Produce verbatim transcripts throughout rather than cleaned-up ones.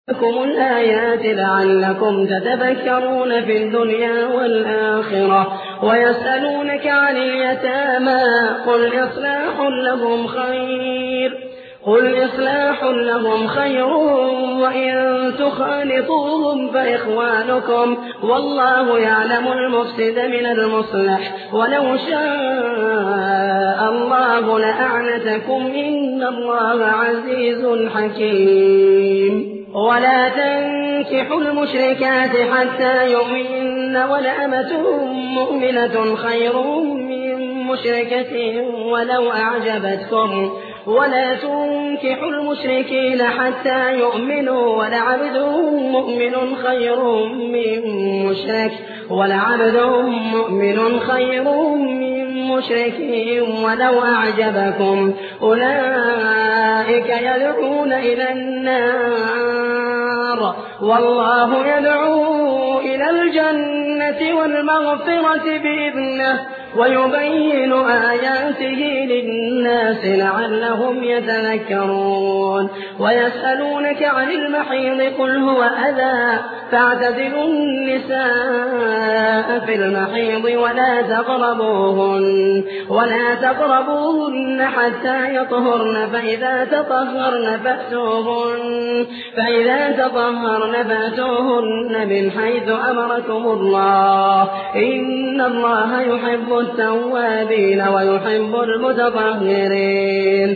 لكم الآيات لعلكم تتفكرون في الدنيا والآخرة. ويسألونك عن اليتامى قل إصلاح لهم خير قل إصلاح لهم خير وإن تخالطوهم فإخوانكم والله يعلم المفسد من المصلح ولو شاء الله لأعنتكم إن الله عزيز حكيم. ولا تنكحوا المشركات حتى يؤمنن ولأمة مؤمنة خير من مشركة ولو أعجبتكم ولا تنكحوا المشركين حتى يؤمنوا ولعبد مؤمن خير من مشرك ولعبد مؤمن خير من مشرك ولو أعجبكم أولئك يدعون إلى النار والله يدعو إلى الجنة والمغفرة بإذنه ويبين آياته للناس لعلهم يتذكرون. ويسألونك عن المحيض قل هو أذى فاعتزلوا النساء في المحيض ولا تقربوهن ولا تقربوهن حتى يطهرن فإذا تطهرن فأتوهن فإذا تطهرن فأتوهن من حيث أمركم الله إن الله يحب التوابين ويحب المتطهرين.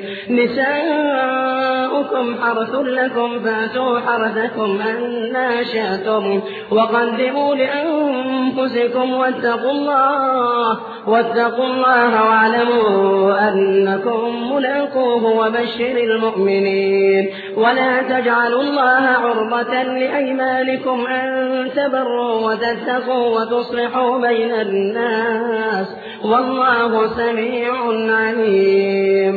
نساؤكم حرث لكم فأتوا حرثكم أنى شئتم وقدموا لأنفسكم واتقوا الله واتقوا الله واعلموا أنكم ملاقوه وبشر المؤمنين. ولا تجعلوا الله عرضة لأيمانكم أن تبروا وتتقوا وتصلحوا بين الناس والله سميع عليم.